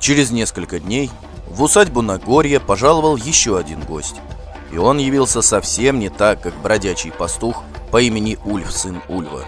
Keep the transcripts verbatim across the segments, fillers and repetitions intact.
Через несколько дней в усадьбу Нагорья пожаловал еще один гость. И он явился совсем не так, как бродячий пастух по имени Ульф, сын Ульва.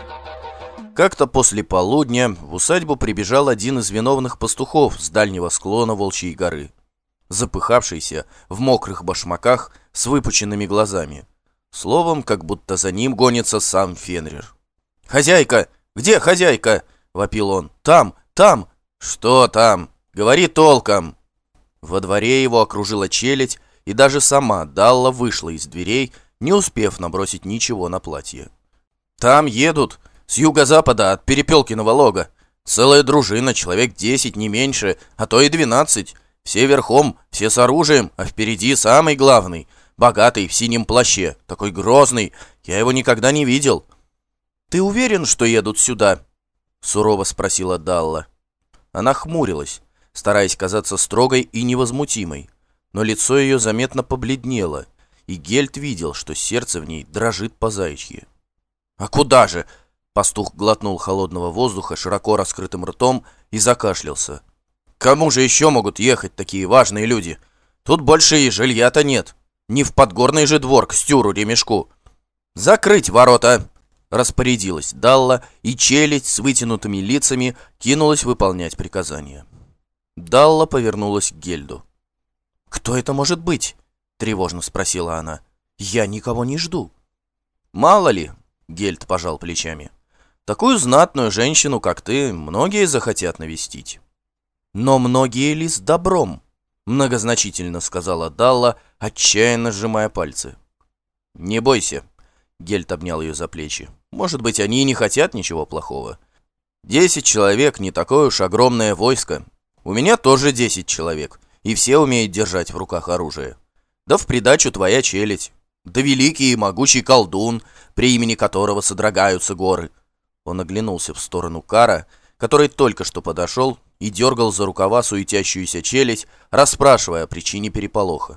Как-то после полудня в усадьбу прибежал один из виновных пастухов с дальнего склона Волчьей горы, запыхавшийся, в мокрых башмаках, с выпученными глазами. Словом, как будто за ним гонится сам Фенрир. «Хозяйка! Где хозяйка?» — вопил он. «Там! Там!» «Что там? Говори толком!» Во дворе его окружила челядь, и даже сама Далла вышла из дверей, не успев набросить ничего на платье. «Там едут, с юго-запада от Перепелкиного лога. Целая дружина, человек десять, не меньше, а то и двенадцать. Все верхом, все с оружием, а впереди самый главный, богатый, в синем плаще, такой грозный, я его никогда не видел». «Ты уверен, что едут сюда?» — сурово спросила Далла. Она хмурилась, стараясь казаться строгой и невозмутимой, но лицо ее заметно побледнело, и Гельд видел, что сердце в ней дрожит по-заячьи. «А куда же?» — пастух глотнул холодного воздуха широко раскрытым ртом и закашлялся. «Кому же еще могут ехать такие важные люди? Тут больше и жилья-то нет. Не в подгорный же двор к Стюру-ремешку. Закрыть ворота!» Распорядилась Далла, и челядь с вытянутыми лицами кинулась выполнять приказания. Далла повернулась к Гельду. «Кто это может быть?» — тревожно спросила она. «Я никого не жду». «Мало ли», — Гельд пожал плечами. «Такую знатную женщину, как ты, многие захотят навестить». «Но многие ли с добром?» — многозначительно сказала Далла, отчаянно сжимая пальцы. «Не бойся», — Гельд обнял ее за плечи. «Может быть, они и не хотят ничего плохого. Десять человек — не такое уж огромное войско. У меня тоже десять человек, и все умеют держать в руках оружие. Да в придачу твоя челядь, да великий и могучий колдун, при имени которого содрогаются горы». Он оглянулся в сторону Кара, который только что подошел и дергал за рукава суетящуюся челядь, расспрашивая о причине переполоха.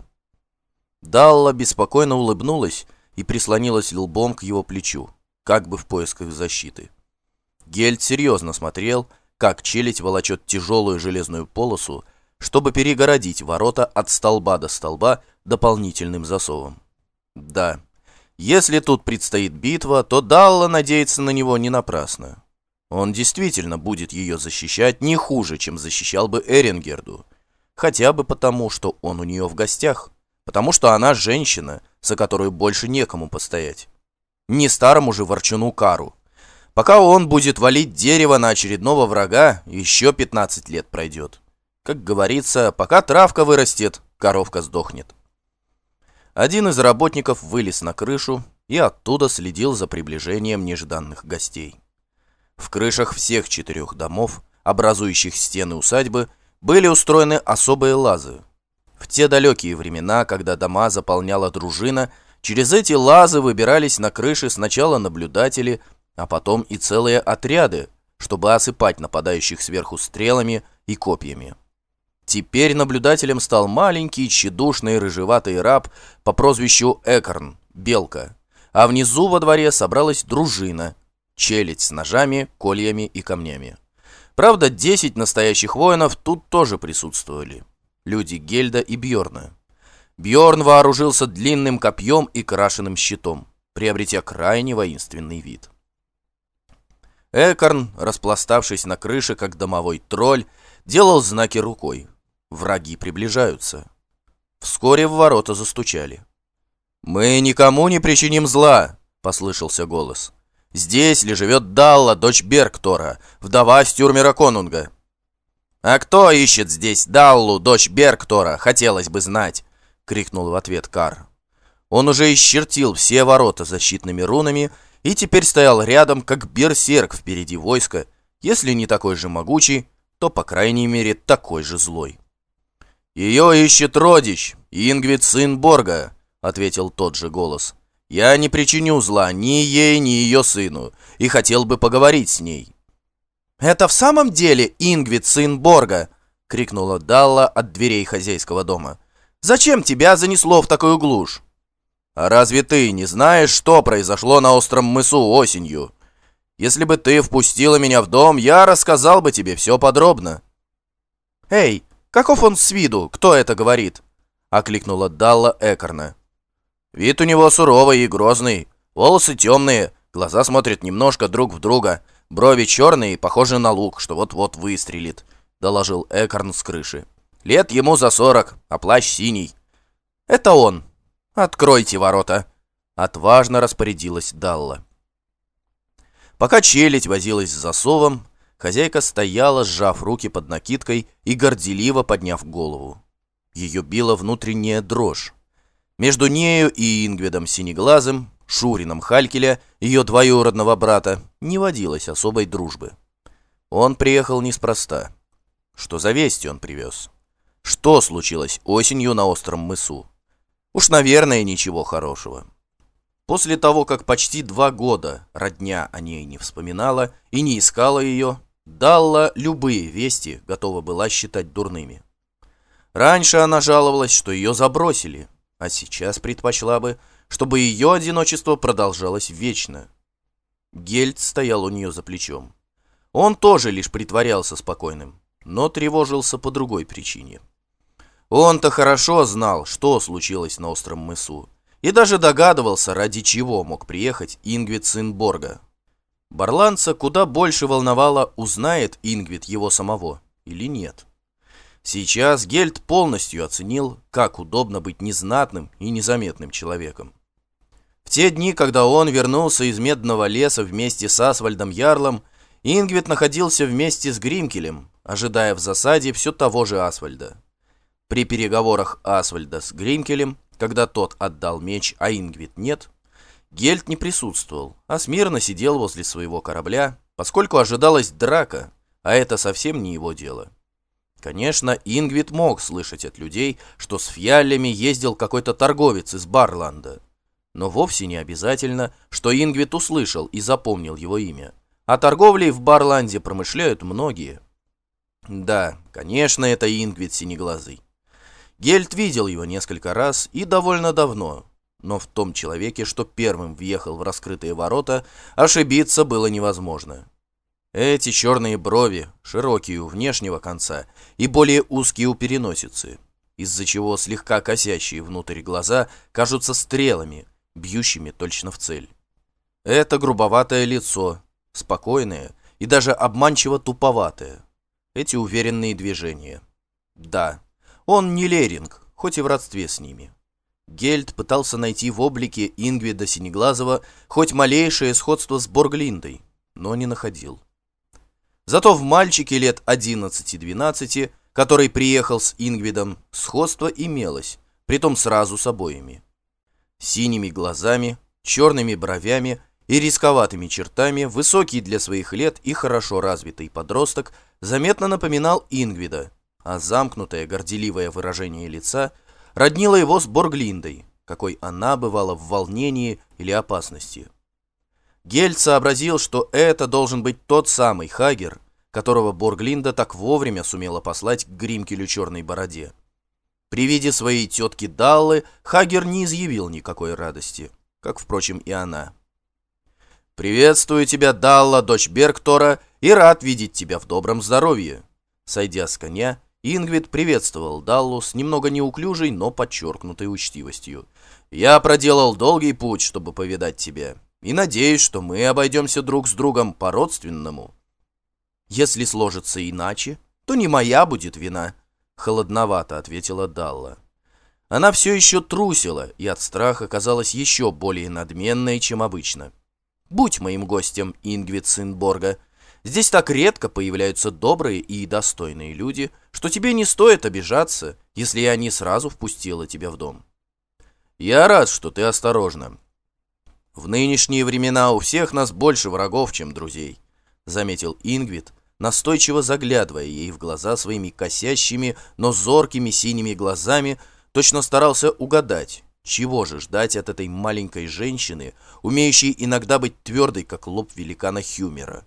Далла беспокойно улыбнулась и прислонилась лбом к его плечу, как бы в поисках защиты. Гельд серьезно смотрел, как челядь волочет тяжелую железную полосу, чтобы перегородить ворота от столба до столба дополнительным засовом. Да, если тут предстоит битва, то Далла надеется на него не напрасно. Он действительно будет ее защищать не хуже, чем защищал бы Эрингерду, хотя бы потому, что он у нее в гостях, потому что она женщина, за которую больше некому постоять. Не старому же ворчуну Кару. Пока он будет валить дерево на очередного врага, еще пятнадцать лет пройдет. Как говорится, пока травка вырастет, коровка сдохнет. Один из работников вылез на крышу и оттуда следил за приближением нежданных гостей. В крышах всех четырех домов, образующих стены усадьбы, были устроены особые лазы. В те далекие времена, когда дома заполняла дружина, через эти лазы выбирались на крыши сначала наблюдатели, а потом и целые отряды, чтобы осыпать нападающих сверху стрелами и копьями. Теперь наблюдателем стал маленький, тщедушный, рыжеватый раб по прозвищу Экорн, Белка, а внизу во дворе собралась дружина, челядь с ножами, кольями и камнями. Правда, десять настоящих воинов тут тоже присутствовали. Люди Гельда и Бьорна. Бьорн вооружился длинным копьем и крашеным щитом, приобретя крайне воинственный вид. Экорн, распластавшись на крыше, как домовой тролль, делал знаки рукой. Враги приближаются. Вскоре в ворота застучали. «Мы никому не причиним зла», — послышался голос. «Здесь ли живет Далла, дочь Берктора, вдова Стюрмера Конунга?» «А кто ищет здесь Даллу, дочь Берктора, хотелось бы знать», — крикнул в ответ Кар. Он уже исчертил все ворота защитными рунами и теперь стоял рядом, как берсерк впереди войска, если не такой же могучий, то, по крайней мере, такой же злой. «Ее ищет родич, Ингвид, сын Борга», — ответил тот же голос. «Я не причиню зла ни ей, ни ее сыну, и хотел бы поговорить с ней». «Это в самом деле Ингвид, сын Борга?» — крикнула Далла от дверей хозяйского дома. «Зачем тебя занесло в такую глушь?» «А разве ты не знаешь, что произошло на остром мысу осенью? Если бы ты впустила меня в дом, я рассказал бы тебе все подробно». «Эй, каков он с виду? Кто это говорит?» — окликнула Далла Экарна. «Вид у него суровый и грозный, волосы темные, глаза смотрят немножко друг в друга, брови черные и похожи на лук, что вот-вот выстрелит», — доложил Экарн с крыши. «Лет ему за сорок, а плащ синий». «Это он. Откройте ворота», — отважно распорядилась Далла. Пока челядь возилась с засовом, хозяйка стояла, сжав руки под накидкой и горделиво подняв голову. Ее била внутренняя дрожь. Между нею и Ингвидом Синеглазым, Шурином Халькеля, ее двоюродного брата, не водилось особой дружбы. Он приехал неспроста. Что за вести он привез? Что случилось осенью на остром мысу? Уж, наверное, ничего хорошего. После того, как почти два года родня о ней не вспоминала и не искала ее, Далла любые вести готова была считать дурными. Раньше она жаловалась, что ее забросили, а сейчас предпочла бы, чтобы ее одиночество продолжалось вечно. Гельд стоял у нее за плечом. Он тоже лишь притворялся спокойным, но тревожился по другой причине. Он-то хорошо знал, что случилось на остром мысу, и даже догадывался, ради чего мог приехать Ингвид сын Борга. Барланца куда больше волновало, узнает Ингвид его самого или нет. Сейчас Гельд полностью оценил, как удобно быть незнатным и незаметным человеком. В те дни, когда он вернулся из Медного леса вместе с Асвальдом Ярлом, Ингвид находился вместе с Гримкелем, ожидая в засаде все того же Асвальда. При переговорах Асвальда с Гримкелем, когда тот отдал меч, а Ингвид нет, Гельд не присутствовал, а смирно сидел возле своего корабля, поскольку ожидалась драка, а это совсем не его дело. Конечно, Ингвид мог слышать от людей, что с фьяллями ездил какой-то торговец из Барланда, но вовсе не обязательно, что Ингвид услышал и запомнил его имя, а торговлей в Барланде промышляют многие. Да, конечно, это Ингвид Синеглазый. Гельд видел его несколько раз и довольно давно, но в том человеке, что первым въехал в раскрытые ворота, ошибиться было невозможно. Эти черные брови, широкие у внешнего конца и более узкие у переносицы, из-за чего слегка косящие внутрь глаза кажутся стрелами, бьющими точно в цель. Это грубоватое лицо, спокойное и даже обманчиво туповатое. Эти уверенные движения. Да, он не Леринг, хоть и в родстве с ними. Гельд пытался найти в облике Ингвида Синеглазого хоть малейшее сходство с Борглиндой, но не находил. Зато в мальчике лет одиннадцати-двенадцати, который приехал с Ингвидом, сходство имелось, притом сразу с обоими. Синими глазами, черными бровями и рисковатыми чертами высокий для своих лет и хорошо развитый подросток заметно напоминал Ингвида, а замкнутое горделивое выражение лица роднило его с Борглиндой, какой она бывала в волнении или опасности. Гельд сообразил, что это должен быть тот самый Хагер, которого Борглинда так вовремя сумела послать к Гримкелю Черной Бороде. При виде своей тетки Даллы Хагер не изъявил никакой радости, как, впрочем, и она. «Приветствую тебя, Далла, дочь Бергтора, и рад видеть тебя в добром здоровье». Сойдя с коня, Ингвид приветствовал Даллу с немного неуклюжей, но подчеркнутой учтивостью. «Я проделал долгий путь, чтобы повидать тебя, и надеюсь, что мы обойдемся друг с другом по-родственному». «Если сложится иначе, то не моя будет вина», — холодновато ответила Далла. Она все еще трусила и от страха казалась еще более надменной, чем обычно. «Будь моим гостем, Ингвид сын Борга. Здесь так редко появляются добрые и достойные люди, что тебе не стоит обижаться, если я не сразу впустила тебя в дом». «Я рад, что ты осторожна. В нынешние времена у всех нас больше врагов, чем друзей», — заметил Ингвид, настойчиво заглядывая ей в глаза своими косящими, но зоркими синими глазами, точно старался угадать, чего же ждать от этой маленькой женщины, умеющей иногда быть твердой, как лоб великана Хюмера.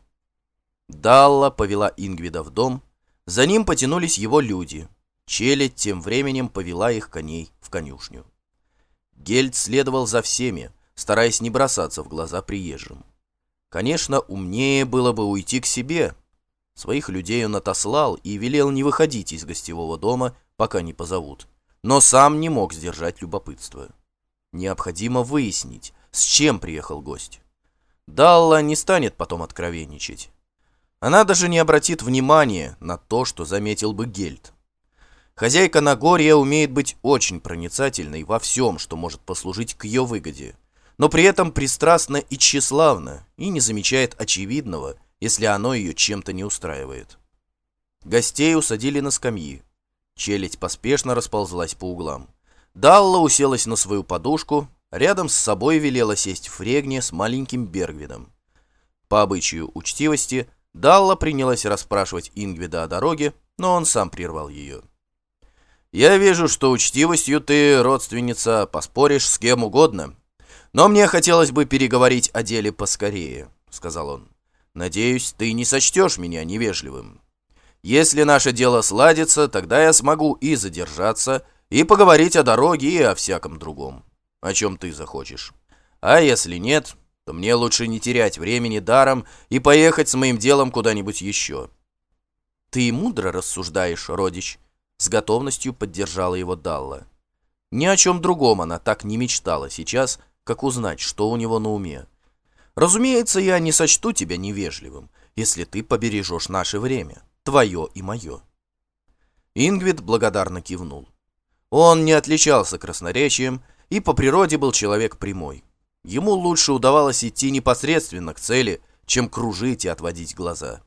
Далла повела Ингвида в дом, за ним потянулись его люди. Челядь тем временем повела их коней в конюшню. Гельд следовал за всеми, стараясь не бросаться в глаза приезжим. Конечно, умнее было бы уйти к себе. Своих людей он отослал и велел не выходить из гостевого дома, пока не позовут. Но сам не мог сдержать любопытство. Необходимо выяснить, с чем приехал гость. Далла не станет потом откровенничать. Она даже не обратит внимания на то, что заметил бы Гельд. Хозяйка Нагорья умеет быть очень проницательной во всем, что может послужить к ее выгоде, но при этом пристрастна и тщеславна, и не замечает очевидного, если оно ее чем-то не устраивает. Гостей усадили на скамьи. Челядь поспешно расползлась по углам. Далла уселась на свою подушку, рядом с собой велела сесть Фрегне с маленьким Бергвидом. По обычаю учтивости, Далла принялась расспрашивать Ингвида о дороге, но он сам прервал ее. «Я вижу, что учтивостью ты, родственница, поспоришь с кем угодно, но мне хотелось бы переговорить о деле поскорее», — сказал он. «Надеюсь, ты не сочтешь меня невежливым. Если наше дело сладится, тогда я смогу и задержаться, и поговорить о дороге, и о всяком другом, о чем ты захочешь. А если нет, то мне лучше не терять времени даром и поехать с моим делом куда-нибудь еще». «Ты мудро рассуждаешь, родич», — с готовностью поддержала его Далла. Ни о чем другом она так не мечтала сейчас, как узнать, что у него на уме. «Разумеется, я не сочту тебя невежливым, если ты побережешь наше время, твое и мое». Ингвид благодарно кивнул. Он не отличался красноречием и по природе был человек прямой. Ему лучше удавалось идти непосредственно к цели, чем кружить и отводить глаза.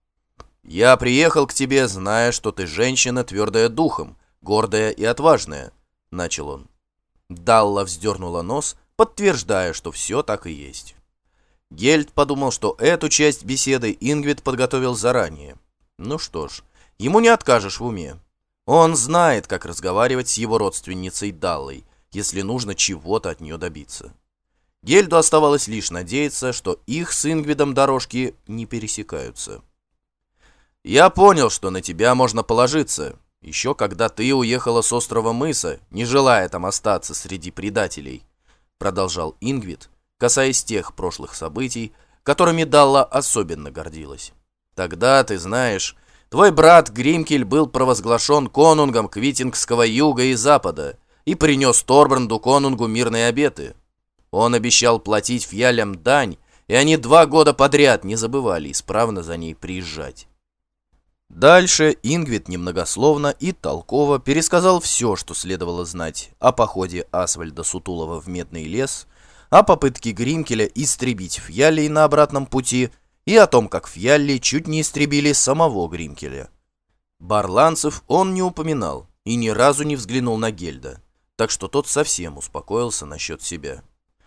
«Я приехал к тебе, зная, что ты женщина, твердая духом, гордая и отважная», — начал он. Далла вздернула нос, подтверждая, что все так и есть. Гельд подумал, что эту часть беседы Ингвид подготовил заранее. Ну что ж, ему не откажешь в уме. Он знает, как разговаривать с его родственницей Даллой, если нужно чего-то от нее добиться. Гельду оставалось лишь надеяться, что их с Ингвидом дорожки не пересекаются. «Я понял, что на тебя можно положиться, еще когда ты уехала с острова Мыса, не желая там остаться среди предателей», продолжал Ингвид, касаясь тех прошлых событий, которыми Далла особенно гордилась. «Тогда, ты знаешь, твой брат Гримкель был провозглашен конунгом Квитингского юга и запада и принес Торбранду конунгу мирные обеты. Он обещал платить фьялям дань, и они два года подряд не забывали исправно за ней приезжать». Дальше Ингвид немногословно и толково пересказал все, что следовало знать о походе Асвальда Сутулова в Медный лес, о попытке Гримкеля истребить фьяллей на обратном пути и о том, как фьялли чуть не истребили самого Гримкеля. Барланцев он не упоминал и ни разу не взглянул на Гельда, так что тот совсем успокоился насчет себя.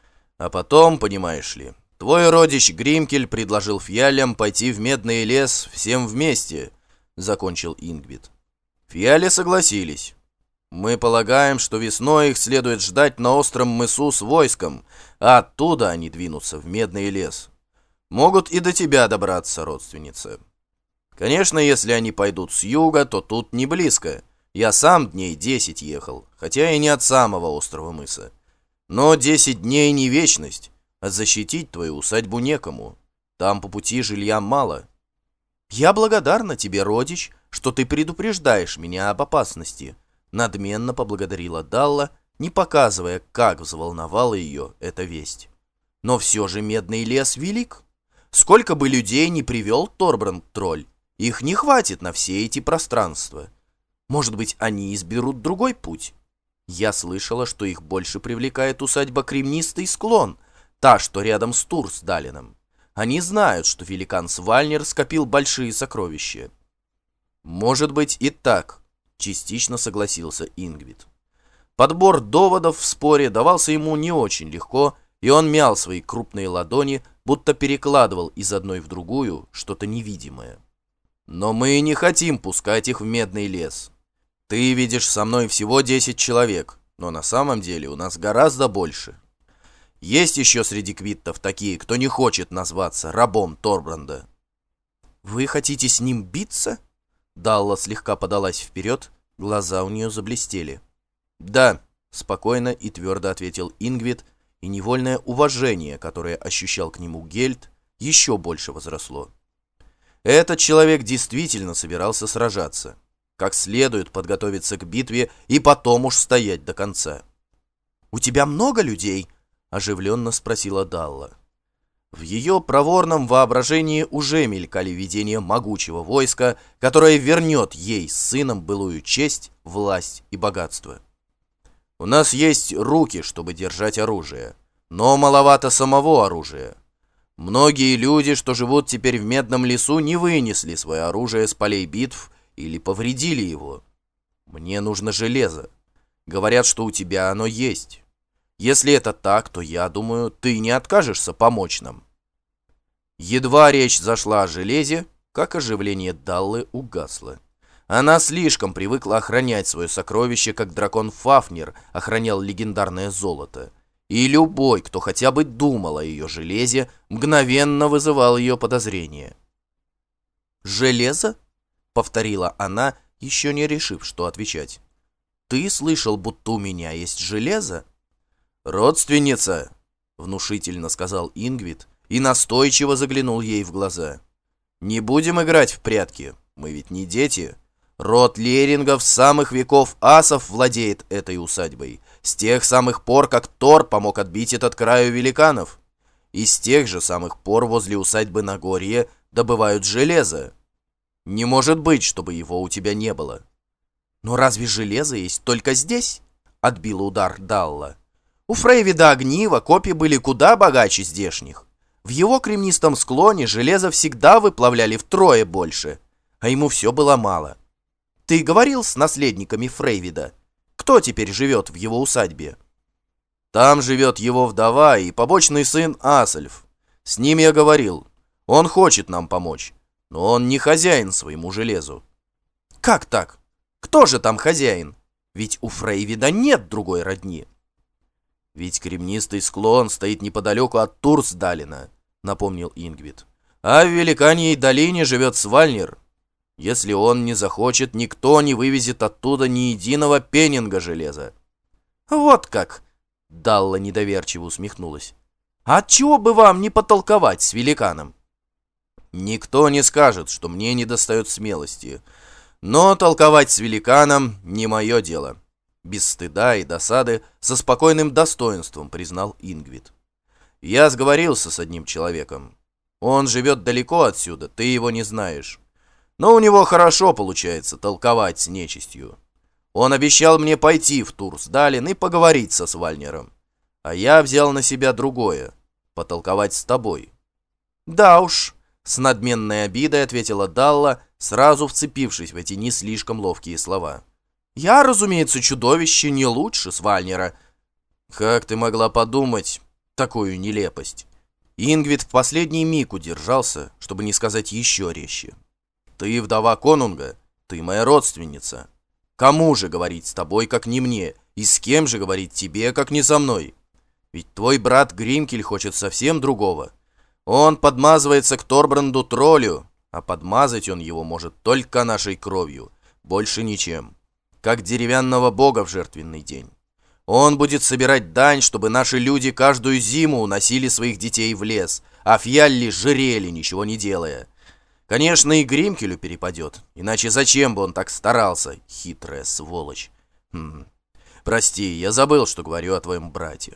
А потом, понимаешь ли, твой родич Гримкель предложил фьяллям пойти в Медный лес всем вместе, закончил Ингвид. Фьяли согласились. Мы полагаем, что весной их следует ждать на остром мысу с войском, а оттуда они двинутся в Медный лес. Могут и до тебя добраться, родственница. Конечно, если они пойдут с юга, то тут не близко. Я сам дней десять ехал, хотя и не от самого острова мыса. Но десять дней не вечность, а защитить твою усадьбу некому. Там по пути жилья мало. «Я благодарна тебе, родич, что ты предупреждаешь меня об опасности», надменно поблагодарила Далла, не показывая, как взволновала ее эта весть. «Но все же Медный лес велик. Сколько бы людей не привел Торбранд-тролль, их не хватит на все эти пространства. Может быть, они изберут другой путь? Я слышала, что их больше привлекает усадьба Кремнистый склон, та, что рядом с Турсдалином. Они знают, что великан Свальнер скопил большие сокровища». «Может быть и так», — частично согласился Ингвид. Подбор доводов в споре давался ему не очень легко, и он мял свои крупные ладони, будто перекладывал из одной в другую что-то невидимое. «Но мы не хотим пускать их в Медный лес. Ты видишь со мной всего десять человек, но на самом деле у нас гораздо больше. Есть еще среди квиттов такие, кто не хочет назваться рабом Торбранда». «Вы хотите с ним биться?» Далла слегка подалась вперед, глаза у нее заблестели. «Да», — спокойно и твердо ответил Ингвид, и невольное уважение, которое ощущал к нему Гельд, еще больше возросло. Этот человек действительно собирался сражаться, как следует подготовиться к битве и потом уж стоять до конца. «У тебя много людей?» — оживленно спросила Далла. В ее проворном воображении уже мелькали видения могучего войска, которое вернет ей с сыном былую честь, власть и богатство. «У нас есть руки, чтобы держать оружие, но маловато самого оружия. Многие люди, что живут теперь в Медном лесу, не вынесли свое оружие с полей битв или повредили его. Мне нужно железо. Говорят, что у тебя оно есть. Если это так, то, я думаю, ты не откажешься помочь нам». Едва речь зашла о железе, как оживление Даллы угасло. Она слишком привыкла охранять свое сокровище, как дракон Фафнир охранял легендарное золото. И любой, кто хотя бы думал о ее железе, мгновенно вызывал ее подозрения. «Железо?» — повторила она, еще не решив, что отвечать. «Ты слышал, будто у меня есть железо?» «Родственница!» — внушительно сказал Ингвид и настойчиво заглянул ей в глаза. «Не будем играть в прятки, мы ведь не дети. Род Лерингов с самых веков асов владеет этой усадьбой, с тех самых пор, как Тор помог отбить этот край у великанов. И с тех же самых пор возле усадьбы Нагорье добывают железо. Не может быть, чтобы его у тебя не было». «Но разве железо есть только здесь?» — отбила удар Далла. «У Фрейвида Огнива копья были куда богаче здешних. В его кремнистом склоне железо всегда выплавляли втрое больше, а ему все было мало. Ты говорил с наследниками Фрейвида? Кто теперь живет в его усадьбе?» «Там живет его вдова и побочный сын Асельф. С ним я говорил. Он хочет нам помочь, но он не хозяин своему железу». «Как так? Кто же там хозяин? Ведь у Фрейвида нет другой родни». «Ведь кремнистый склон стоит неподалеку от Турсдалина», — напомнил Ингвид. «А в Великаньей долине живет Свальнир. Если он не захочет, никто не вывезет оттуда ни единого пеннинга железа». «Вот как!» — Далла недоверчиво усмехнулась. «А отчего бы вам не потолковать с великаном?» «Никто не скажет, что мне недостает смелости. Но толковать с великаном не мое дело». Без стыда и досады, со спокойным достоинством признал Ингвид. «Я сговорился с одним человеком. Он живет далеко отсюда, ты его не знаешь. Но у него хорошо получается толковать с нечистью. Он обещал мне пойти в Турсдалин и поговорить со Свальнером. А я взял на себя другое — потолковать с тобой». «Да уж», — с надменной обидой ответила Далла, сразу вцепившись в эти не слишком ловкие слова. «Я, разумеется, чудовище не лучше Свальнера». «Как ты могла подумать такую нелепость?» Ингвид в последний миг удержался, чтобы не сказать еще резче. «Ты вдова конунга, ты моя родственница. Кому же говорить с тобой, как не мне, и с кем же говорить тебе, как не со мной? Ведь твой брат Гримкель хочет совсем другого. Он подмазывается к Торбранду троллю, а подмазать он его может только нашей кровью, больше ничем. Как деревянного бога в жертвенный день. Он будет собирать дань, чтобы наши люди каждую зиму уносили своих детей в лес, а фьялли жрели, ничего не делая. Конечно, и Гримкелю перепадет, иначе зачем бы он так старался, хитрая сволочь. Хм. Прости, я забыл, что говорю о твоем брате».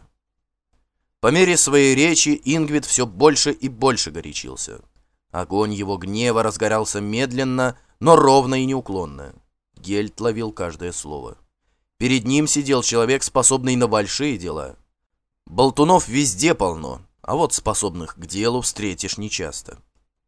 По мере своей речи Ингвид все больше и больше горячился. Огонь его гнева разгорался медленно, но ровно и неуклонно. Гельт ловил каждое слово. Перед ним сидел человек, способный на большие дела. Болтунов везде полно, а вот способных к делу встретишь нечасто.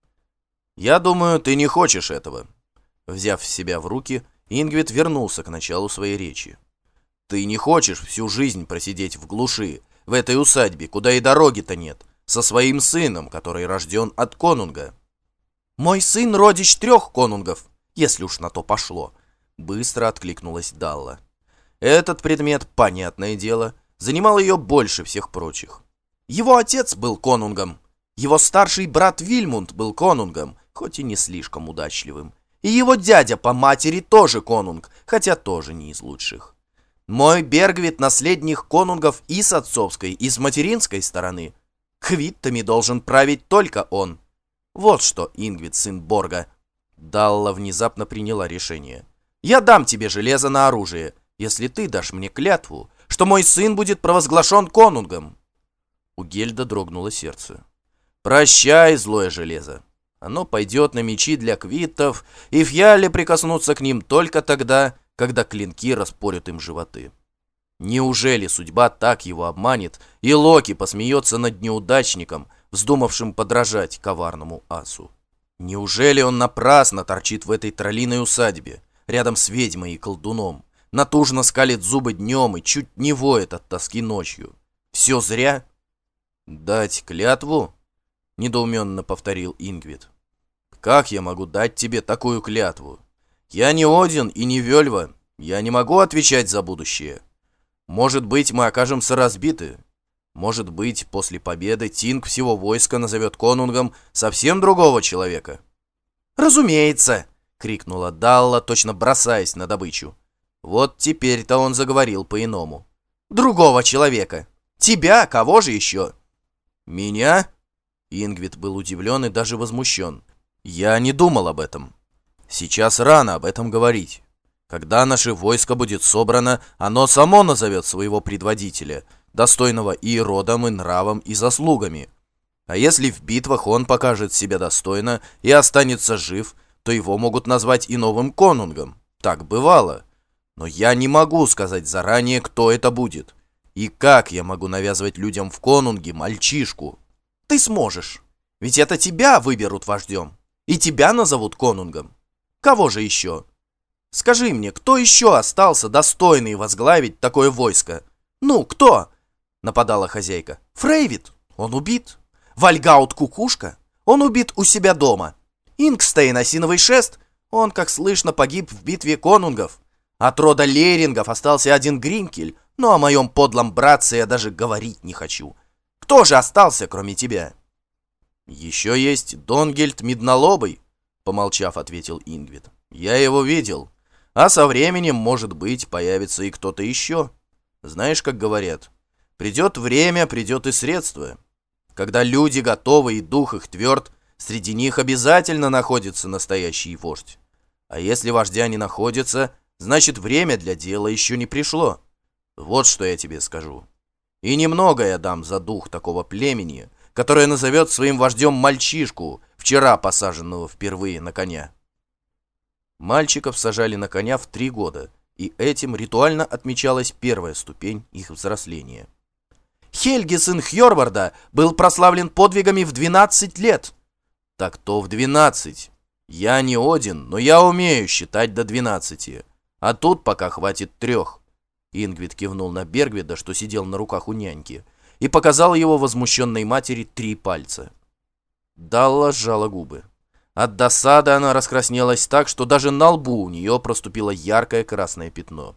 «Я думаю, ты не хочешь этого». Взяв себя в руки, Ингвид вернулся к началу своей речи. «Ты не хочешь всю жизнь просидеть в глуши, в этой усадьбе, куда и дороги-то нет, со своим сыном, который рожден от конунга». «Мой сын родич трех конунгов, если уж на то пошло», — быстро откликнулась Далла. Этот предмет, понятное дело, занимал ее больше всех прочих. Его отец был конунгом, его старший брат Вильмунд был конунгом, хоть и не слишком удачливым, и его дядя по матери тоже конунг, хотя тоже не из лучших. Мой Бергвит — наследник конунгов и с отцовской, и с материнской стороны. Квиттами должен править только он. Вот что, Ингвид, сын Борга. Далла внезапно приняла решение. Я дам тебе железо на оружие, если ты дашь мне клятву, что мой сын будет провозглашен конунгом. У Гельда дрогнуло сердце. Прощай, злое железо. Оно пойдет на мечи для квиттов, и фьяли прикоснутся к ним только тогда, когда клинки распорют им животы. Неужели судьба так его обманет, и Локи посмеется над неудачником, вздумавшим подражать коварному асу? Неужели он напрасно торчит в этой троллиной усадьбе, рядом с ведьмой и колдуном, натужно скалит зубы днем и чуть не воет от тоски ночью? Все зря? Дать клятву? Недоуменно повторил Ингвид. Как я могу дать тебе такую клятву? Я не Один и не Вельва, я не могу отвечать за будущее. Может быть, мы окажемся разбиты. Может быть, после победы Тинг всего войска назовет конунгом совсем другого человека. «Разумеется!» — крикнула Далла, точно бросаясь на добычу. Вот теперь-то он заговорил по-иному. «Другого человека! Тебя, кого же еще?» «Меня?» Ингвид был удивлен и даже возмущен. «Я не думал об этом. Сейчас рано об этом говорить. Когда наше войско будет собрано, оно само назовет своего предводителя, достойного и родом, и нравом, и заслугами. А если в битвах он покажет себя достойно и останется жив, то его могут назвать и новым конунгом. Так бывало. Но я не могу сказать заранее, кто это будет. И как я могу навязывать людям в конунге мальчишку? Ты сможешь. Ведь это тебя выберут вождем. И тебя назовут конунгом. Кого же еще? Скажи мне, кто еще остался достойный возглавить такое войско? Ну, кто? Нападала хозяйка. Фрейвит? Он убит. Вальгаут Кукушка? Он убит у себя дома. Ингстейн Осиновый Шест? Он, как слышно, погиб в битве конунгов. От рода Лерингов остался один Гринкель, но о моем подлом братце я даже говорить не хочу. Кто же остался, кроме тебя? Еще есть Донгельд Меднолобый, помолчав, ответил Ингвид. Я его видел. А со временем, может быть, появится и кто-то еще. Знаешь, как говорят, придет время, придет и средство. Когда люди готовы и дух их тверд, среди них обязательно находится настоящий вождь. А если вождя не находится, значит, время для дела еще не пришло. Вот что я тебе скажу. И немного я дам за дух такого племени, которое назовет своим вождем мальчишку, вчера посаженного впервые на коня. Мальчиков сажали на коня в три года, и этим ритуально отмечалась первая ступень их взросления. Хельги, сын Хьорварда, был прославлен подвигами в двенадцать лет. Так то в двенадцать. Я не Один, но я умею считать до двенадцати. А тут пока хватит трех. Ингвид кивнул на Бергвида, что сидел на руках у няньки, и показал его возмущенной матери три пальца. Далла сжала губы. От досады она раскраснелась так, что даже на лбу у нее проступило яркое красное пятно.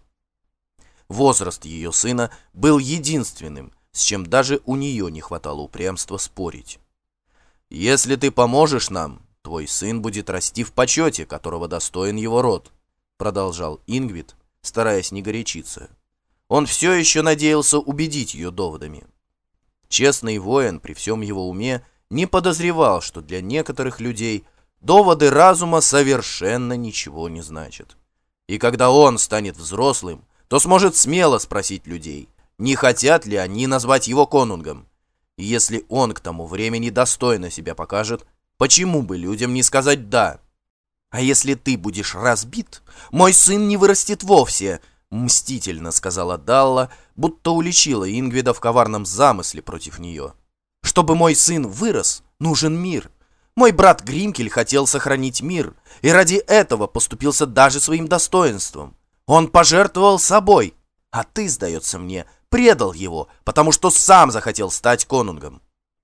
Возраст ее сына был единственным, с чем даже у нее не хватало упрямства спорить. «Если ты поможешь нам, твой сын будет расти в почете, которого достоин его род», продолжал Ингвид, стараясь не горячиться. Он все еще надеялся убедить ее доводами. Честный воин при всем его уме не подозревал, что для некоторых людей доводы разума совершенно ничего не значат. И когда он станет взрослым, то сможет смело спросить людей, не хотят ли они назвать его конунгом. И если он к тому времени достойно себя покажет, почему бы людям не сказать «да»? «А если ты будешь разбит, мой сын не вырастет вовсе», — мстительно сказала Далла, будто уличила Ингвида в коварном замысле против нее. «Чтобы мой сын вырос, нужен мир. Мой брат Гринкель хотел сохранить мир, и ради этого поступился даже своим достоинством. Он пожертвовал собой, а ты, сдается мне, предал его, потому что сам захотел стать конунгом».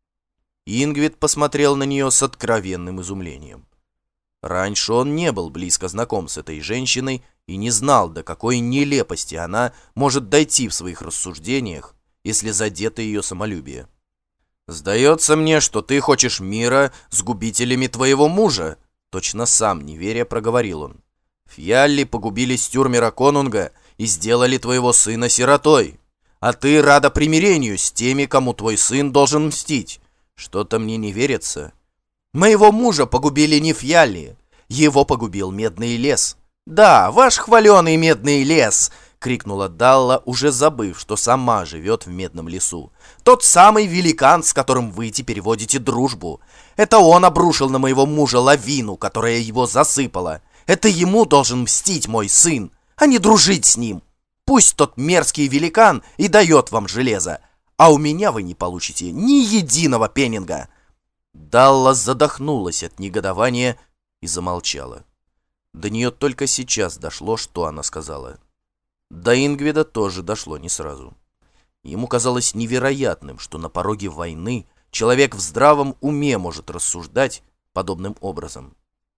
Ингвид посмотрел на нее с откровенным изумлением. Раньше он не был близко знаком с этой женщиной и не знал, до какой нелепости она может дойти в своих рассуждениях, если задето ее самолюбие. «Сдается мне, что ты хочешь мира с губителями твоего мужа», точно сам не веря проговорил он. «Фьялли погубили Стюрмера конунга и сделали твоего сына сиротой, а ты рада примирению с теми, кому твой сын должен мстить. Что-то мне не верится. Моего мужа погубили не фьяли, его погубил медный лес. Да, ваш хваленый медный лес!» — крикнула Далла, уже забыв, что сама живет в медном лесу. «Тот самый великан, с которым вы теперь водите дружбу. Это он обрушил на моего мужа лавину, которая его засыпала. Это ему должен мстить мой сын, а не дружить с ним. Пусть тот мерзкий великан и дает вам железо, а у меня вы не получите ни единого пеннинга». Далла задохнулась от негодования и замолчала. До нее только сейчас дошло, что она сказала. До Ингвида тоже дошло не сразу. Ему казалось невероятным, что на пороге войны человек в здравом уме может рассуждать подобным образом.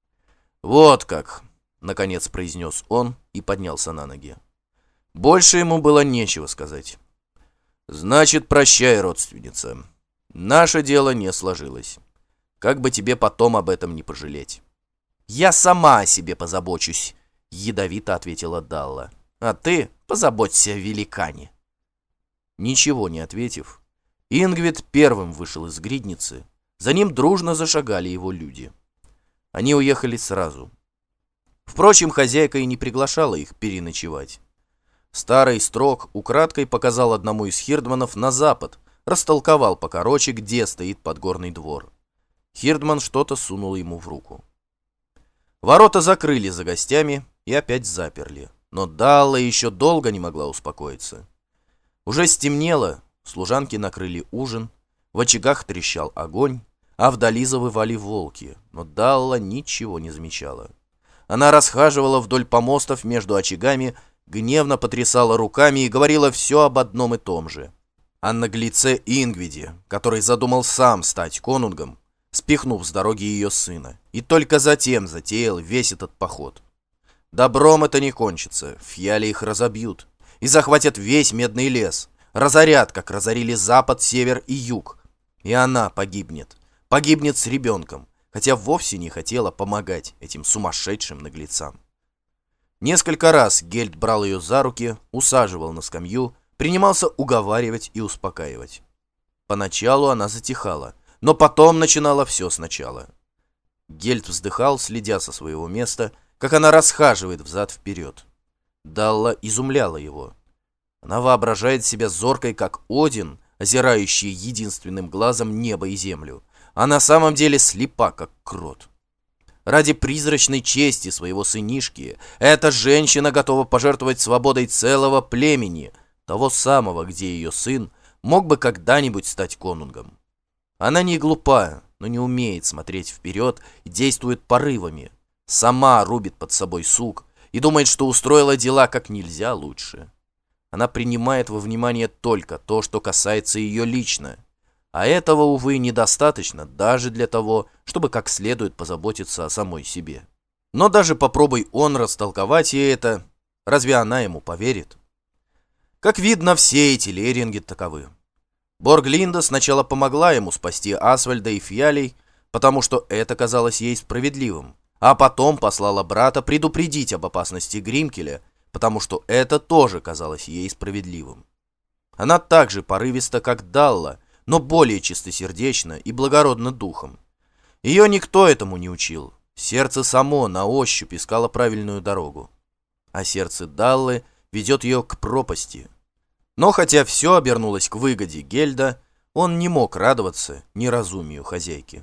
«Вот как!» — наконец произнес он и поднялся на ноги. Больше ему было нечего сказать. «Значит, прощай, родственница. Наше дело не сложилось. Как бы тебе потом об этом не пожалеть». «Я сама о себе позабочусь», — ядовито ответила Далла. «А ты позаботься о великане». Ничего не ответив, Ингвид первым вышел из гридницы. За ним дружно зашагали его люди. Они уехали сразу. Впрочем, хозяйка и не приглашала их переночевать. Старый строк украдкой показал одному из хирдманов на запад, растолковал покороче, где стоит подгорный двор. Хирдман что-то сунул ему в руку. Ворота закрыли за гостями и опять заперли. Но Далла еще долго не могла успокоиться. Уже стемнело, служанки накрыли ужин, в очагах трещал огонь, а вдали завывали волки, но Далла ничего не замечала. Она расхаживала вдоль помостов между очагами, гневно потрясала руками и говорила все об одном и том же. О наглеце Ингвиде, который задумал сам стать конунгом, спихнув с дороги ее сына, и только затем затеял весь этот поход. Добром это не кончится, фьяли их разобьют и захватят весь медный лес, разорят, как разорили запад, север и юг. И она погибнет, погибнет с ребенком, хотя вовсе не хотела помогать этим сумасшедшим наглецам. Несколько раз Гельд брал ее за руки, усаживал на скамью, принимался уговаривать и успокаивать. Поначалу она затихала, но потом начинала все сначала. Гельд вздыхал, следя со своего места, как она расхаживает взад-вперед. Далла изумляла его. Она воображает себя зоркой, как Один, озирающий единственным глазом небо и землю, а на самом деле слепа, как крот. Ради призрачной чести своего сынишки эта женщина готова пожертвовать свободой целого племени, того самого, где ее сын мог бы когда-нибудь стать конунгом. Она не глупа, но не умеет смотреть вперед и действует порывами. Сама рубит под собой сук и думает, что устроила дела как нельзя лучше. Она принимает во внимание только то, что касается ее лично. А этого, увы, недостаточно даже для того, чтобы как следует позаботиться о самой себе. Но даже попробуй он растолковать ей это, разве она ему поверит? Как видно, все эти леринги таковы. Борглинда сначала помогла ему спасти Асвальда и Фьялей, потому что это казалось ей справедливым, а потом послала брата предупредить об опасности Гримкеля, потому что это тоже казалось ей справедливым. Она так же порывиста, как Далла, но более чистосердечна и благородна духом. Ее никто этому не учил. Сердце само на ощупь искало правильную дорогу. А сердце Даллы ведет ее к пропасти. Но хотя все обернулось к выгоде Гельда, он не мог радоваться неразумию хозяйки.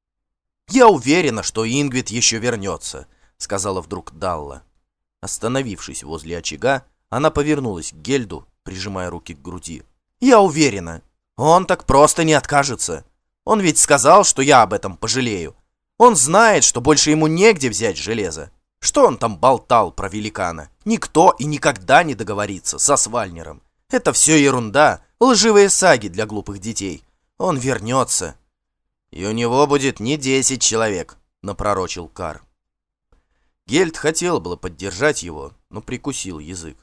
«Я уверена, что Ингвид еще вернется», — сказала вдруг Далла. Остановившись возле очага, она повернулась к Гельду, прижимая руки к груди. «Я уверена, он так просто не откажется. Он ведь сказал, что я об этом пожалею. Он знает, что больше ему негде взять железо. Что он там болтал про великана? Никто и никогда не договорится со Свальнером. Это все ерунда, лживые саги для глупых детей. Он вернется. И у него будет не десять человек», — напророчил Кар. Гельд хотел было поддержать его, но прикусил язык.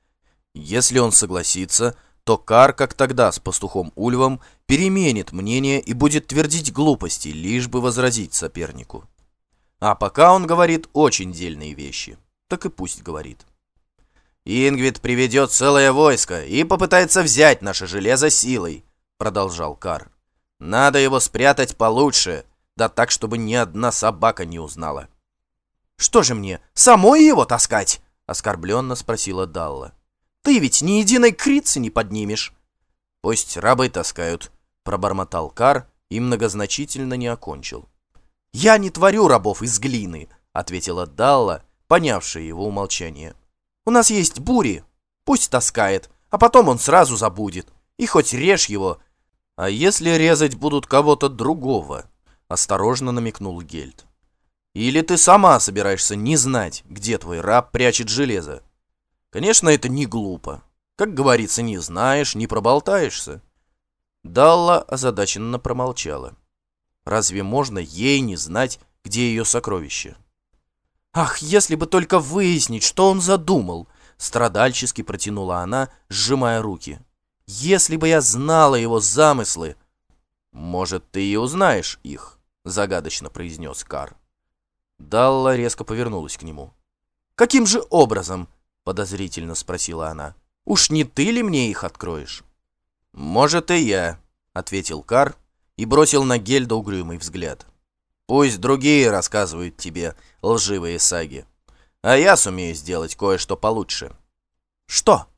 Если он согласится, то Кар, как тогда с пастухом Ульвом, переменит мнение и будет твердить глупости, лишь бы возразить сопернику. А пока он говорит очень дельные вещи, так и пусть говорит. «Ингвид приведет целое войско и попытается взять наше железо силой», — продолжал Кар. «Надо его спрятать получше, Да так, чтобы ни одна собака не узнала. «Что же мне, самой его таскать?» — оскорбленно спросила Далла. «Ты ведь ни единой крицы не поднимешь». «Пусть рабы таскают», — пробормотал Кар и многозначительно не окончил. «Я не творю рабов из глины», — ответила Далла, понявшая его умолчание. «У нас есть бури, пусть таскает, а потом он сразу забудет, и хоть режь его». «А если резать будут кого-то другого?» — осторожно намекнул Гельд. «Или ты сама собираешься не знать, где твой раб прячет железо? Конечно, это не глупо. Как говорится, не знаешь, не проболтаешься». Далла озадаченно промолчала. Разве можно ей не знать, где ее сокровище? «Ах, если бы только выяснить, что он задумал!» — страдальчески протянула она, сжимая руки. «Если бы я знала его замыслы!» «Может, ты и узнаешь их?» — загадочно произнес Кар. Далла резко повернулась к нему. «Каким же образом?» — подозрительно спросила она. «Уж не ты ли мне их откроешь?» «Может, и я», — ответил Кар и бросил на Гельда угрюмый взгляд. «Пусть другие рассказывают тебе лживые саги, а я сумею сделать кое-что получше». «Что?»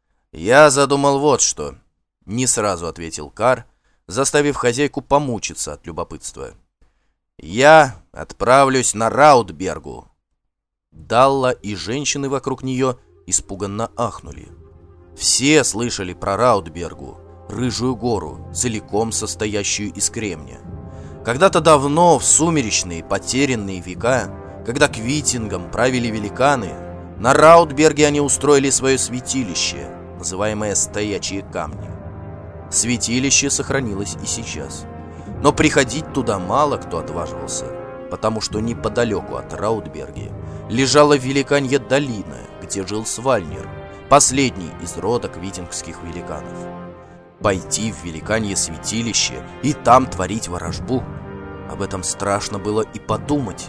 «Я задумал вот что», — не сразу ответил Кар, заставив хозяйку помучиться от любопытства. «Я отправлюсь на Раудбергу». Далла и женщины вокруг нее испуганно ахнули. Все слышали про Раудбергу, рыжую гору, целиком состоящую из кремня. Когда-то давно, в сумеречные потерянные века, когда квитингом правили великаны, на Раудберге они устроили свое святилище, называемое «Стоячие камни». Святилище сохранилось и сейчас. Но приходить туда мало кто отваживался, потому что неподалеку от Раудберги лежала великанья долина, где жил Свальнир, последний из рода квитингских великанов. Пойти в великанье святилище и там творить ворожбу — об этом страшно было и подумать.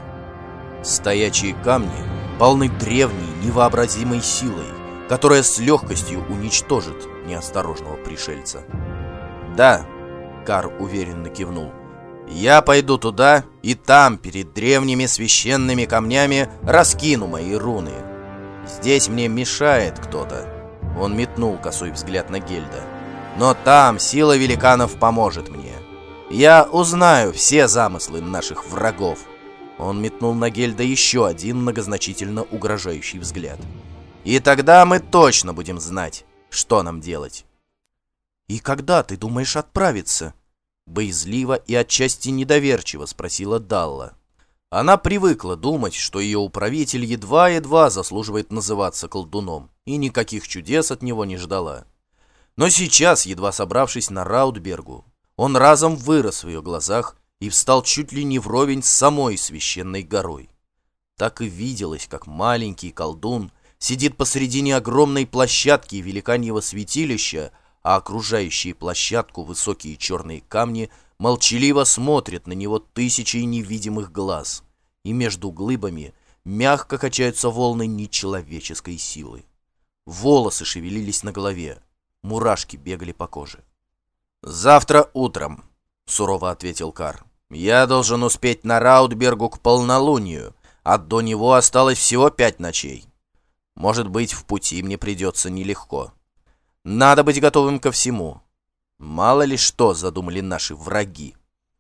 Стоячие камни полны древней невообразимой силой, которая с легкостью уничтожит неосторожного пришельца. «Да», — Кар уверенно кивнул, — «я пойду туда и там перед древними священными камнями раскину мои руны. Здесь мне мешает кто-то». Он метнул косой взгляд на Гельда. «Но там сила великанов поможет мне. Я узнаю все замыслы наших врагов». Он метнул на Гельда еще один многозначительно угрожающий взгляд. «И тогда мы точно будем знать, что нам делать». «И когда ты думаешь отправиться?» Боязливо и отчасти недоверчиво спросила Далла. Она привыкла думать, что ее управитель едва-едва заслуживает называться колдуном, и никаких чудес от него не ждала. Но сейчас, едва собравшись на Раудбергу, он разом вырос в ее глазах и встал чуть ли не вровень с самой священной горой. Так и виделось, как маленький колдун сидит посредине огромной площадки великаньего святилища, а окружающие площадку высокие черные камни молчаливо смотрят на него тысячей невидимых глаз, и между глыбами мягко качаются волны нечеловеческой силы. Волосы шевелились на голове, мурашки бегали по коже. «Завтра утром», — сурово ответил Кар, — «я должен успеть на Раудбергу к полнолунию, а до него осталось всего пять ночей. Может быть, в пути мне придется нелегко. Надо быть готовым ко всему. Мало ли что задумали наши враги».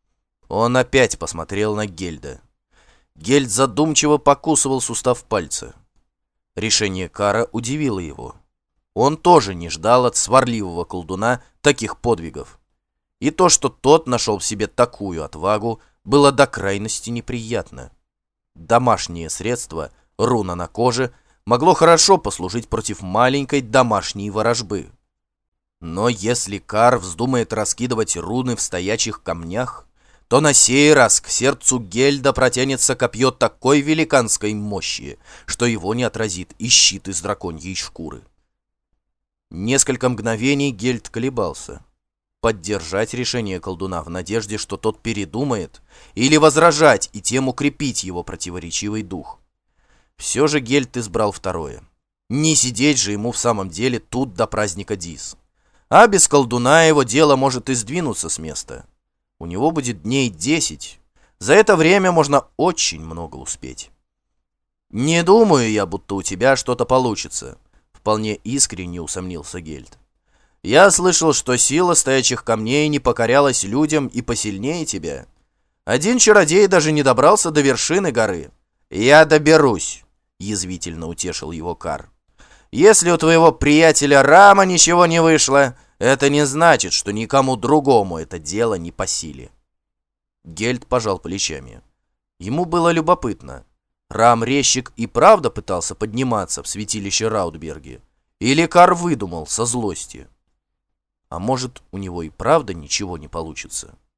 Он опять посмотрел на Гельда. Гельд задумчиво покусывал сустав пальца. Решение Кара удивило его. Он тоже не ждал от сварливого колдуна таких подвигов. И то, что тот нашел в себе такую отвагу, было до крайности неприятно. Домашнее средство, руна на коже, могло хорошо послужить против маленькой домашней ворожбы. Но если Кар вздумает раскидывать руны в стоячих камнях, то на сей раз к сердцу Гельда протянется копье такой великанской мощи, что его не отразит и щит из драконьей шкуры. Несколько мгновений Гельд колебался. Поддержать решение колдуна в надежде, что тот передумает, или возражать и тем укрепить его противоречивый дух. Все же Гельд избрал второе. Не сидеть же ему в самом деле тут до праздника Дис. А без колдуна его дело может и сдвинуться с места. У него будет дней десять. За это время можно очень много успеть. «Не думаю я, будто у тебя что-то получится», — вполне искренне усомнился Гельд. «Я слышал, что сила стоячих камней не покорялась людям и посильнее тебя. Один чародей даже не добрался до вершины горы». «Я доберусь», — язвительно утешил его Кар. «Если у твоего приятеля Рама ничего не вышло, это не значит, что никому другому это дело не по силе». Гельд пожал плечами. Ему было любопытно. Рам-резчик и правда пытался подниматься в святилище Раутберге? Или Кар выдумал со злости? А может, у него и правда ничего не получится?